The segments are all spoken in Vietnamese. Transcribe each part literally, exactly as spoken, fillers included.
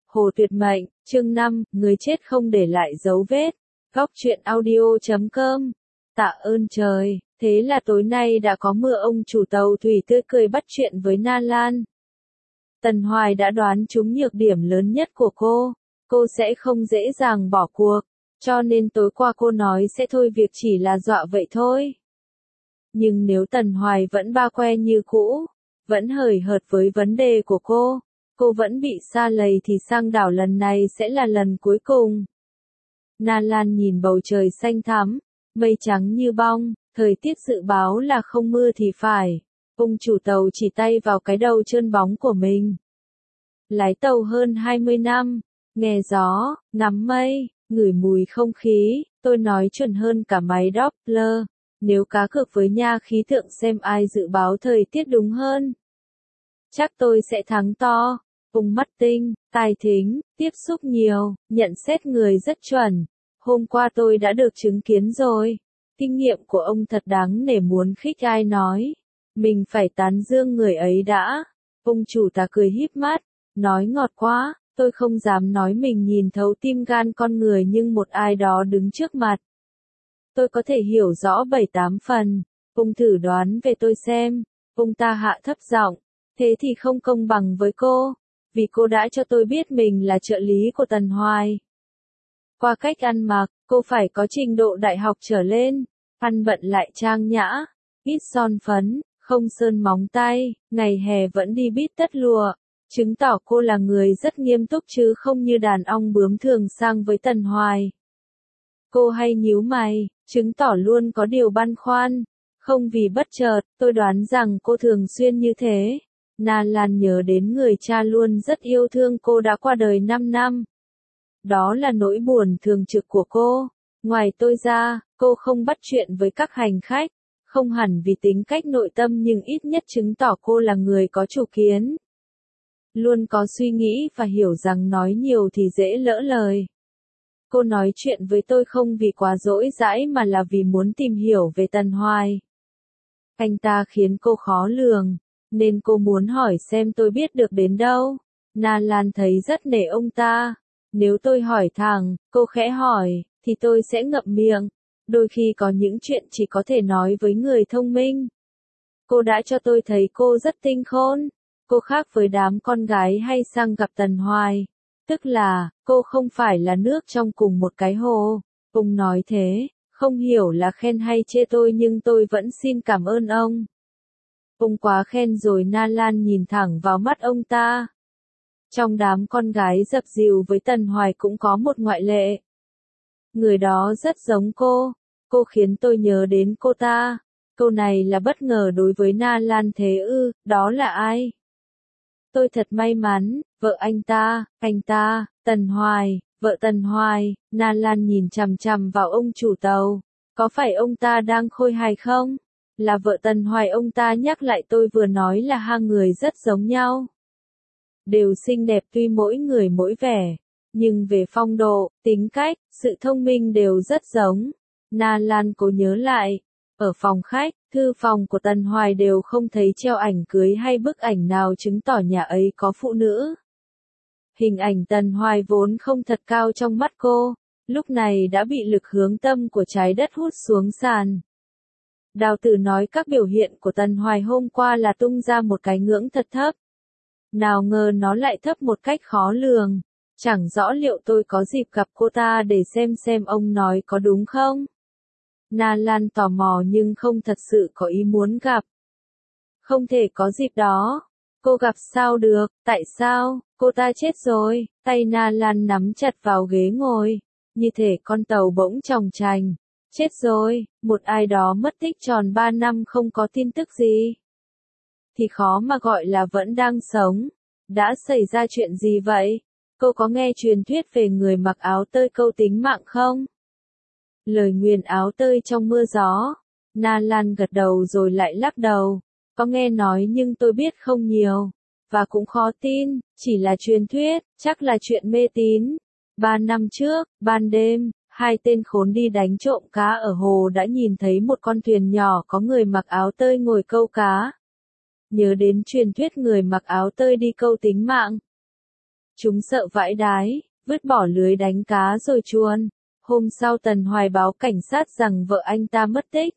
Hồ Tuyệt Mệnh, chương năm, người chết không để lại dấu vết. Góc truyện audio chấm com. Tạ ơn trời, thế là tối nay đã có mưa. Ông chủ tàu thủy tươi cười bắt chuyện với Na Lan. Tần Hoài đã đoán trúng nhược điểm lớn nhất của cô. Cô sẽ không dễ dàng bỏ cuộc, cho nên tối qua cô nói sẽ thôi việc chỉ là dọa vậy thôi. Nhưng nếu Tần Hoài vẫn ba que như cũ, vẫn hời hợt với vấn đề của cô, cô vẫn bị sa lầy thì sang đảo lần này sẽ là lần cuối cùng. Na Lan nhìn bầu trời xanh thắm, mây trắng như bong, thời tiết dự báo là không mưa thì phải. Ông chủ tàu chỉ tay vào cái đầu trơn bóng của mình. Lái tàu hơn hai mươi năm, nghe gió, ngắm mây, ngửi mùi không khí, tôi nói chuẩn hơn cả máy Doppler. Nếu cá cược với nha khí tượng xem ai dự báo thời tiết đúng hơn, chắc tôi sẽ thắng to. Ông mắt tinh, tài thính, tiếp xúc nhiều, nhận xét người rất chuẩn. Hôm qua tôi đã được chứng kiến rồi. Kinh nghiệm của ông thật đáng nể, muốn khích ai nói. Mình phải tán dương người ấy đã. Ông chủ ta cười híp mắt, nói ngọt quá. Tôi không dám nói mình nhìn thấu tim gan con người, nhưng một ai đó đứng trước mặt, tôi có thể hiểu rõ bảy tám phần. Ông thử đoán về tôi xem. Ông ta hạ thấp giọng. Thế thì không công bằng với cô, vì cô đã cho tôi biết mình là trợ lý của Tần Hoài. Qua cách ăn mặc, cô phải có trình độ đại học trở lên, ăn bận lại trang nhã, ít son phấn, không sơn móng tay, ngày hè vẫn đi bít tất lụa, chứng tỏ cô là người rất nghiêm túc chứ không như đàn ong bướm thường sang với Tần Hoài. Cô hay nhíu mày, chứng tỏ luôn có điều băn khoăn, không vì bất chợt, tôi đoán rằng cô thường xuyên như thế. Na Lan nhớ đến người cha luôn rất yêu thương cô đã qua đời năm năm. Đó là nỗi buồn thường trực của cô. Ngoài tôi ra, cô không bắt chuyện với các hành khách, không hẳn vì tính cách nội tâm nhưng ít nhất chứng tỏ cô là người có chủ kiến. Luôn có suy nghĩ và hiểu rằng nói nhiều thì dễ lỡ lời. Cô nói chuyện với tôi không vì quá dỗi dãi mà là vì muốn tìm hiểu về Tần Hoài. Anh ta khiến cô khó lường, nên cô muốn hỏi xem tôi biết được đến đâu. Na Lan thấy rất nể ông ta. Nếu tôi hỏi thẳng, cô khẽ hỏi, thì tôi sẽ ngậm miệng. Đôi khi có những chuyện chỉ có thể nói với người thông minh. Cô đã cho tôi thấy cô rất tinh khôn. Cô khác với đám con gái hay sang gặp Tần Hoài. Tức là, cô không phải là nước trong cùng một cái hồ. Ông nói thế, không hiểu là khen hay chê tôi, nhưng tôi vẫn xin cảm ơn ông. Ông quá khen rồi. Na Lan nhìn thẳng vào mắt ông ta. Trong đám con gái dập dìu với Tần Hoài cũng có một ngoại lệ. Người đó rất giống cô. Cô khiến tôi nhớ đến cô ta. Câu này là bất ngờ đối với Na Lan. Thế ư, đó là ai? Tôi thật may mắn, vợ anh ta, anh ta, Tần Hoài, vợ Tần Hoài. Na Lan nhìn chằm chằm vào ông chủ tàu. Có phải ông ta đang khôi hài không? Là vợ Tần Hoài. Ông ta nhắc lại tôi vừa nói là hai người rất giống nhau. Đều xinh đẹp, tuy mỗi người mỗi vẻ, nhưng về phong độ, tính cách, sự thông minh đều rất giống. Na Lan cố nhớ lại, ở phòng khách, thư phòng của Tần Hoài đều không thấy treo ảnh cưới hay bức ảnh nào chứng tỏ nhà ấy có phụ nữ. Hình ảnh Tần Hoài vốn không thật cao trong mắt cô, lúc này đã bị lực hướng tâm của trái đất hút xuống sàn. Đào Tử nói các biểu hiện của Tần Hoài hôm qua là tung ra một cái ngưỡng thật thấp. Nào ngờ nó lại thấp một cách khó lường. Chẳng rõ liệu tôi có dịp gặp cô ta để xem xem ông nói có đúng không? Na Lan tò mò nhưng không thật sự có ý muốn gặp. Không thể có dịp đó. Cô gặp sao được, tại sao? Cô ta chết rồi. Tay Na Lan nắm chặt vào ghế ngồi, như thể con tàu bỗng chòng chành. Chết rồi, một ai đó mất tích tròn ba năm không có tin tức gì. Thì khó mà gọi là vẫn đang sống. Đã xảy ra chuyện gì vậy? Cô có nghe truyền thuyết về người mặc áo tơi câu tính mạng không? Lời nguyền áo tơi trong mưa gió. Na Lan gật đầu rồi lại lắc đầu. Có nghe nói nhưng tôi biết không nhiều. Và cũng khó tin, chỉ là truyền thuyết, chắc là chuyện mê tín. Ba năm trước, ban đêm, hai tên khốn đi đánh trộm cá ở hồ đã nhìn thấy một con thuyền nhỏ có người mặc áo tơi ngồi câu cá. Nhớ đến truyền thuyết người mặc áo tơi đi câu tính mạng. Chúng sợ vãi đái, vứt bỏ lưới đánh cá rồi chuồn. Hôm sau Tần Hoài báo cảnh sát rằng vợ anh ta mất tích.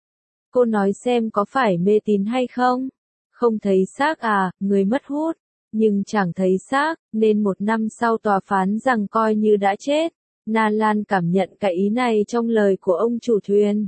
Cô nói xem có phải mê tín hay không? Không thấy xác à, người mất hút. Nhưng chẳng thấy xác, nên một năm sau tòa phán rằng coi như đã chết. Na Lan cảm nhận cái ý này trong lời của ông chủ thuyền.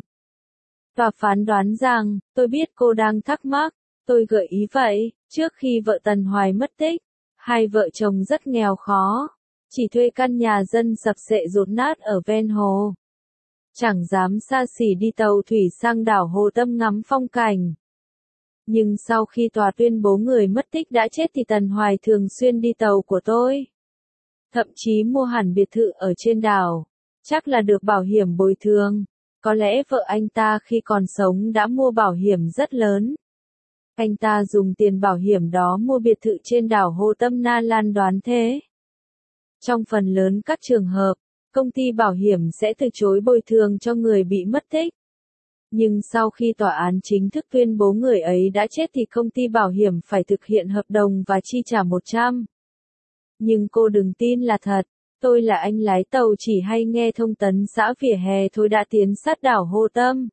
Tòa phán đoán rằng, tôi biết cô đang thắc mắc, tôi gợi ý vậy, trước khi vợ Tần Hoài mất tích, hai vợ chồng rất nghèo khó, chỉ thuê căn nhà dân sập xệ dột nát ở ven hồ. Chẳng dám xa xỉ đi tàu thủy sang đảo Hồ Tâm ngắm phong cảnh. Nhưng sau khi tòa tuyên bố người mất tích đã chết thì Tần Hoài thường xuyên đi tàu của tôi. Thậm chí mua hẳn biệt thự ở trên đảo, chắc là được bảo hiểm bồi thường. Có lẽ vợ anh ta khi còn sống đã mua bảo hiểm rất lớn. Anh ta dùng tiền bảo hiểm đó mua biệt thự trên đảo Hồ Tâm. Na Lan đoán thế. Trong phần lớn các trường hợp, công ty bảo hiểm sẽ từ chối bồi thường cho người bị mất tích. Nhưng sau khi tòa án chính thức tuyên bố người ấy đã chết thì công ty bảo hiểm phải thực hiện hợp đồng và chi trả một trăm. Nhưng cô đừng tin là thật, tôi là anh lái tàu chỉ hay nghe thông tấn xã vỉa hè thôi đã tiến sát đảo Hồ Tâm.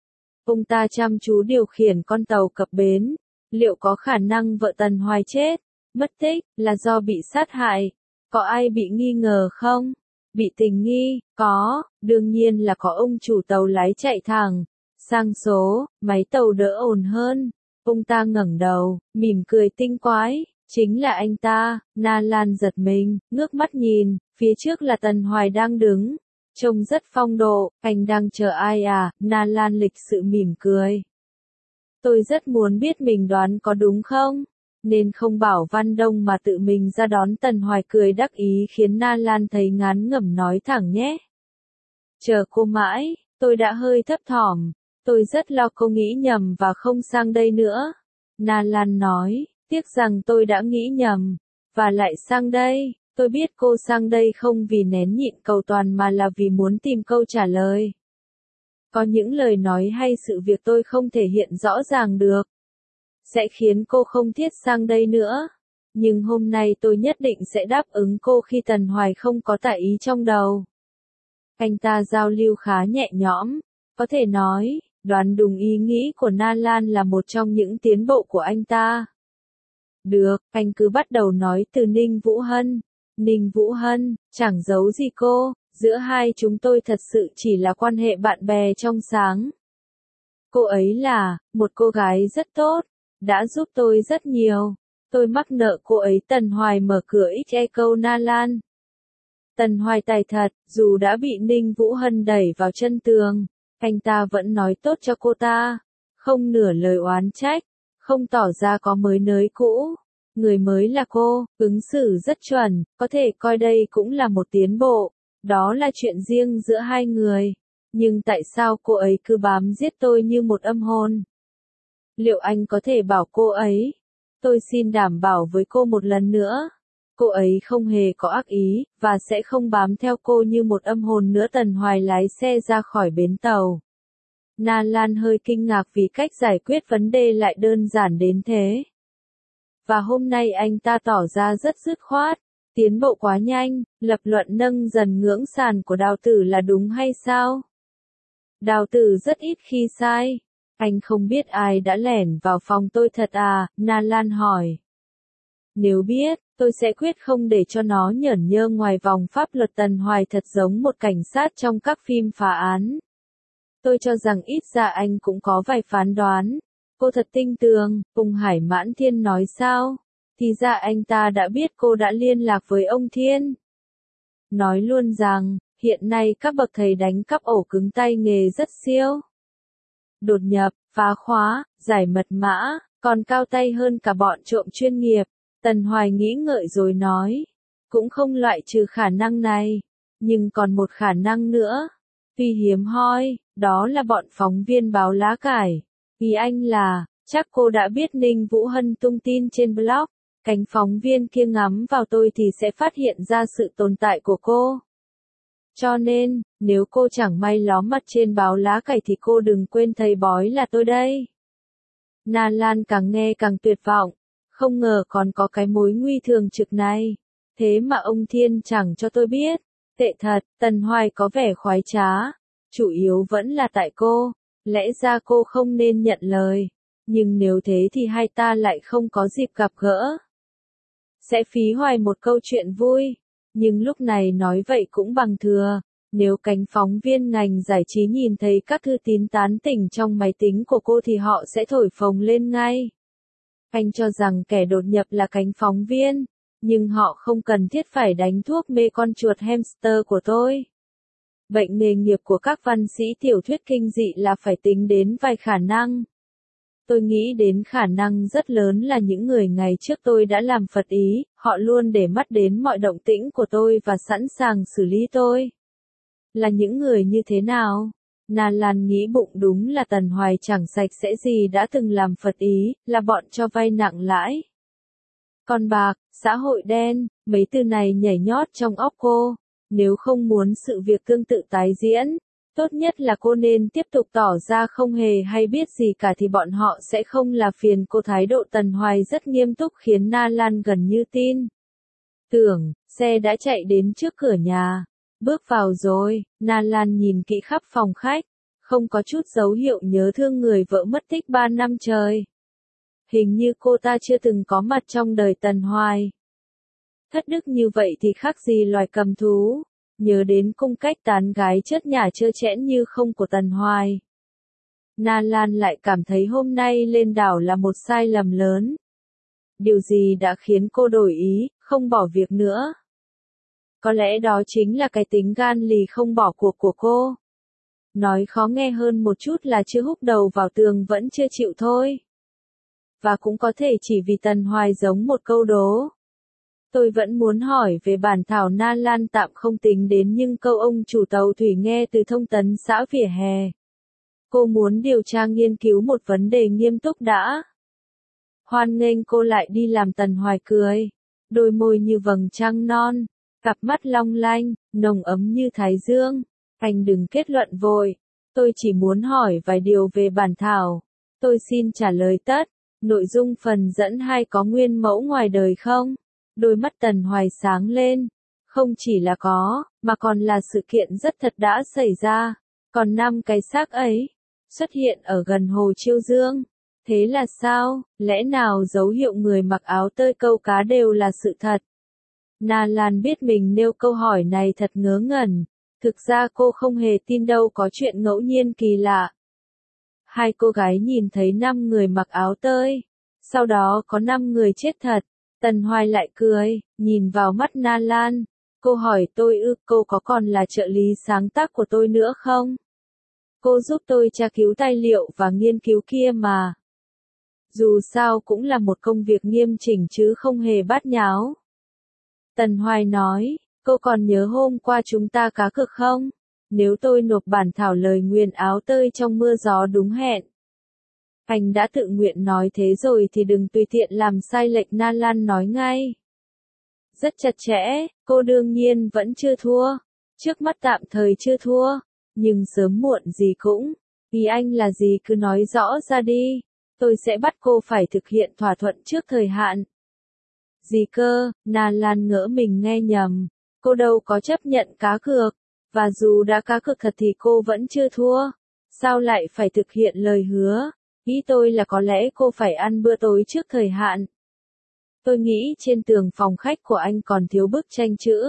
Ông ta chăm chú điều khiển con tàu cập bến, liệu có khả năng vợ Tần Hoài chết, mất tích, là do bị sát hại? Có ai bị nghi ngờ không? Bị tình nghi, có, đương nhiên là có ông chủ tàu lái chạy thẳng, sang số, máy tàu đỡ ồn hơn. Ông ta ngẩng đầu, mỉm cười tinh quái, chính là anh ta. Na Lan giật mình, ngước mắt nhìn, phía trước là Tần Hoài đang đứng, trông rất phong độ, anh đang chờ ai à? Na Lan lịch sự mỉm cười. Tôi rất muốn biết mình đoán có đúng không? Nên không bảo Văn Đông mà tự mình ra đón. Tần Hoài cười đắc ý khiến Na Lan thấy ngán ngẩm, nói thẳng nhé. Chờ cô mãi, tôi đã hơi thấp thỏm, tôi rất lo cô nghĩ nhầm và không sang đây nữa. Na Lan nói, tiếc rằng tôi đã nghĩ nhầm, và lại sang đây, tôi biết cô sang đây không vì nén nhịn cầu toàn mà là vì muốn tìm câu trả lời. Có những lời nói hay sự việc tôi không thể hiện rõ ràng được, sẽ khiến cô không thiết sang đây nữa. Nhưng hôm nay tôi nhất định sẽ đáp ứng cô khi Tần Hoài không có tà ý trong đầu. Anh ta giao lưu khá nhẹ nhõm, có thể nói, đoán đúng ý nghĩ của Na Lan là một trong những tiến bộ của anh ta. Được, anh cứ bắt đầu nói từ Ninh Vũ Hân. Ninh Vũ Hân, chẳng giấu gì cô, giữa hai chúng tôi thật sự chỉ là quan hệ bạn bè trong sáng. Cô ấy là một cô gái rất tốt, đã giúp tôi rất nhiều. Tôi mắc nợ cô ấy. Tần Hoài mở cửa ích e câu Na Lan. Tần Hoài tài thật, dù đã bị Ninh Vũ Hân đẩy vào chân tường, anh ta vẫn nói tốt cho cô ta, không nửa lời oán trách, không tỏ ra có mới nới cũ. Người mới là cô, ứng xử rất chuẩn, có thể coi đây cũng là một tiến bộ, đó là chuyện riêng giữa hai người. Nhưng tại sao cô ấy cứ bám giết tôi như một âm hồn? Liệu anh có thể bảo cô ấy? Tôi xin đảm bảo với cô một lần nữa. Cô ấy không hề có ác ý, và sẽ không bám theo cô như một âm hồn nữa. Tần Hoài lái xe ra khỏi bến tàu. Na Lan hơi kinh ngạc vì cách giải quyết vấn đề lại đơn giản đến thế. Và hôm nay anh ta tỏ ra rất dứt khoát, tiến bộ quá nhanh, lập luận nâng dần ngưỡng sàn của Đào Tử là đúng hay sao? Đào Tử rất ít khi sai. Anh không biết ai đã lẻn vào phòng tôi thật à? Na Lan hỏi. Nếu biết, tôi sẽ quyết không để cho nó nhởn nhơ ngoài vòng pháp luật. Tần Hoài thật giống một cảnh sát trong các phim phá án. Tôi cho rằng ít ra anh cũng có vài phán đoán. Cô thật tinh tường. Phùng Hải Mãn Thiên nói sao? Thì ra anh ta đã biết cô đã liên lạc với ông Thiên. Nói luôn rằng, hiện nay các bậc thầy đánh cắp ổ cứng tay nghề rất siêu. Đột nhập, phá khóa, giải mật mã, còn cao tay hơn cả bọn trộm chuyên nghiệp. Tần Hoài nghĩ ngợi rồi nói. Cũng không loại trừ khả năng này. Nhưng còn một khả năng nữa. Tuy hiếm hoi, đó là bọn phóng viên báo lá cải. Vì anh là, chắc cô đã biết Ninh Vũ Hân tung tin trên blog. Cánh phóng viên kia ngắm vào tôi thì sẽ phát hiện ra sự tồn tại của cô. Cho nên, nếu cô chẳng may lóm mặt trên báo lá cải thì cô đừng quên thầy bói là tôi đây. Na Lan càng nghe càng tuyệt vọng. Không ngờ còn có cái mối nguy thường trực này. Thế mà ông Thiên chẳng cho tôi biết. Tệ thật, Tần Hoài có vẻ khoái trá. Chủ yếu vẫn là tại cô. Lẽ ra cô không nên nhận lời. Nhưng nếu thế thì hai ta lại không có dịp gặp gỡ. Sẽ phí hoài một câu chuyện vui. Nhưng lúc này nói vậy cũng bằng thừa. Nếu cánh phóng viên ngành giải trí nhìn thấy các thư tín tán tỉnh trong máy tính của cô thì họ sẽ thổi phồng lên ngay. Anh cho rằng kẻ đột nhập là cánh phóng viên. Nhưng họ không cần thiết phải đánh thuốc mê con chuột hamster của tôi. Bệnh nghề nghiệp của các văn sĩ tiểu thuyết kinh dị là phải tính đến vài khả năng. Tôi nghĩ đến khả năng rất lớn là những người ngày trước tôi đã làm phật ý, họ luôn để mắt đến mọi động tĩnh của tôi và sẵn sàng xử lý tôi. Là những người như thế nào? Na Lan nghĩ bụng đúng là Tần Hoài chẳng sạch sẽ gì đã từng làm phật ý, là bọn cho vay nặng lãi. Con bạc, xã hội đen, mấy từ này nhảy nhót trong óc cô. Nếu không muốn sự việc tương tự tái diễn, tốt nhất là cô nên tiếp tục tỏ ra không hề hay biết gì cả thì bọn họ sẽ không là phiền cô. Thái độ Tần Hoài rất nghiêm túc khiến Na Lan gần như tin. Tưởng, xe đã chạy đến trước cửa nhà. Bước vào rồi, Na Lan nhìn kỹ khắp phòng khách. Không có chút dấu hiệu nhớ thương người vợ mất tích ba năm trời. Hình như cô ta chưa từng có mặt trong đời Tần Hoài. Thất đức như vậy thì khác gì loài cầm thú. Nhớ đến cung cách tán gái chớt nhả trơ trẽn như không của Tần Hoài. Na Lan lại cảm thấy hôm nay lên đảo là một sai lầm lớn. Điều gì đã khiến cô đổi ý, không bỏ việc nữa? Có lẽ đó chính là cái tính gan lì không bỏ cuộc của cô. Nói khó nghe hơn một chút là chưa húc đầu vào tường vẫn chưa chịu thôi. Và cũng có thể chỉ vì Tần Hoài giống một câu đố. Tôi vẫn muốn hỏi về bản thảo. Na Lan tạm không tính đến nhưng câu ông chủ tàu thủy nghe từ thông tấn xã vỉa hè. Cô muốn điều tra nghiên cứu một vấn đề nghiêm túc đã. Hoan nghênh cô lại đi làm. Tần Hoài cười. Đôi môi như vầng trăng non. Cặp mắt long lanh, nồng ấm như thái dương. Anh đừng kết luận vội. Tôi chỉ muốn hỏi vài điều về bản thảo. Tôi xin trả lời tất. Nội dung phần dẫn hai có nguyên mẫu ngoài đời không? Đôi mắt Tần Hoài sáng lên. Không chỉ là có, mà còn là sự kiện rất thật đã xảy ra. Còn năm cái xác ấy, xuất hiện ở gần hồ Chiêu Dương. Thế là sao? Lẽ nào dấu hiệu người mặc áo tơi câu cá đều là sự thật? Na Lan biết mình nêu câu hỏi này thật ngớ ngẩn. Thực ra cô không hề tin đâu có chuyện ngẫu nhiên kỳ lạ. Hai cô gái nhìn thấy năm người mặc áo tơi. Sau đó có năm người chết thật. Tần Hoài lại cười, nhìn vào mắt Na Lan. Cô hỏi tôi ư, cô có còn là trợ lý sáng tác của tôi nữa không? Cô giúp tôi tra cứu tài liệu và nghiên cứu kia mà. Dù sao cũng là một công việc nghiêm chỉnh chứ không hề bát nháo. Tần Hoài nói, cô còn nhớ hôm qua chúng ta cá cược không? Nếu tôi nộp bản thảo lời nguyền áo tơi trong mưa gió đúng hẹn. Anh đã tự nguyện nói thế rồi thì đừng tùy tiện làm sai lệch. Na Lan nói ngay. Rất chặt chẽ, cô đương nhiên vẫn chưa thua. Trước mắt tạm thời chưa thua. Nhưng sớm muộn gì cũng. Ý anh là gì cứ nói rõ ra đi. Tôi sẽ bắt cô phải thực hiện thỏa thuận trước thời hạn. Gì cơ? Na Lan ngỡ mình nghe nhầm. Cô đâu có chấp nhận cá cược. Và dù đã cá cược thật thì cô vẫn chưa thua. Sao lại phải thực hiện lời hứa? Ý tôi là có lẽ cô phải ăn bữa tối trước thời hạn. Tôi nghĩ trên tường phòng khách của anh còn thiếu bức tranh chữ.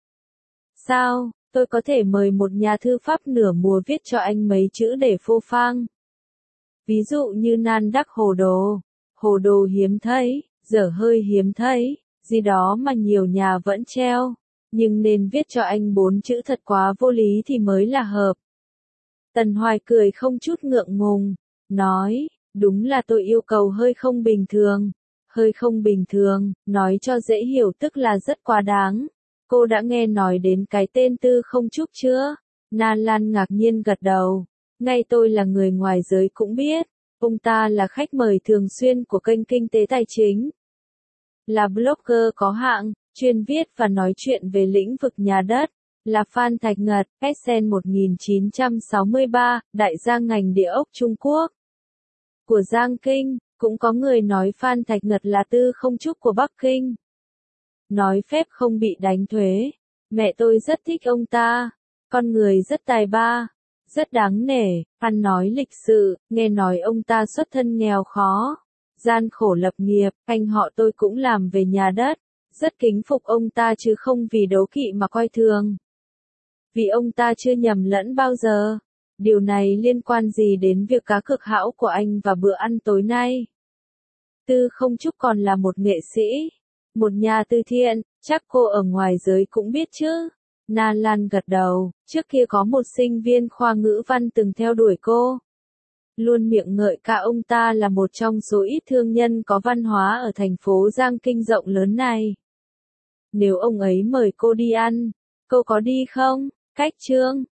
Sao, tôi có thể mời một nhà thư pháp nửa mùa viết cho anh mấy chữ để phô phang. Ví dụ như nan đắc hồ đồ, hồ đồ hiếm thấy, dở hơi hiếm thấy, gì đó mà nhiều nhà vẫn treo. Nhưng nên viết cho anh bốn chữ thật quá vô lý thì mới là hợp. Tần Hoài cười không chút ngượng ngùng, nói, đúng là tôi yêu cầu hơi không bình thường. Hơi không bình thường, nói cho dễ hiểu tức là rất quá đáng. Cô đã nghe nói đến cái tên Tư Không Trúc chưa? Na Lan ngạc nhiên gật đầu. Ngay tôi là người ngoài giới cũng biết. Ông ta là khách mời thường xuyên của kênh Kinh tế Tài chính. Là blogger có hạng, chuyên viết và nói chuyện về lĩnh vực nhà đất. Là Phan Thạch Ngật, S N một nghìn chín trăm sáu mươi ba, đại gia ngành địa ốc Trung Quốc. Của Giang Kinh, cũng có người nói Phan Thạch Ngật là Tư Không Trúc của Bắc Kinh. nói phép không bị đánh thuế. Mẹ tôi rất thích ông ta, con người rất tài ba, rất đáng nể, ăn nói lịch sự, nghe nói ông ta xuất thân nghèo khó, gian khổ lập nghiệp, anh họ tôi cũng làm về nhà đất, rất kính phục ông ta chứ không vì đố kỵ mà coi thường. Vì ông ta chưa nhầm lẫn bao giờ. Điều này liên quan gì đến việc cá cược hão của anh và bữa ăn tối nay? Tư Không Trúc còn là một nghệ sĩ, một nhà từ thiện, chắc cô ở ngoài giới cũng biết chứ. Na Lan gật đầu, trước kia có một sinh viên khoa ngữ văn từng theo đuổi cô. Luôn miệng ngợi ca ông ta là một trong số ít thương nhân có văn hóa ở thành phố Giang Kinh rộng lớn này. Nếu ông ấy mời cô đi ăn, cô có đi không? Cách Trương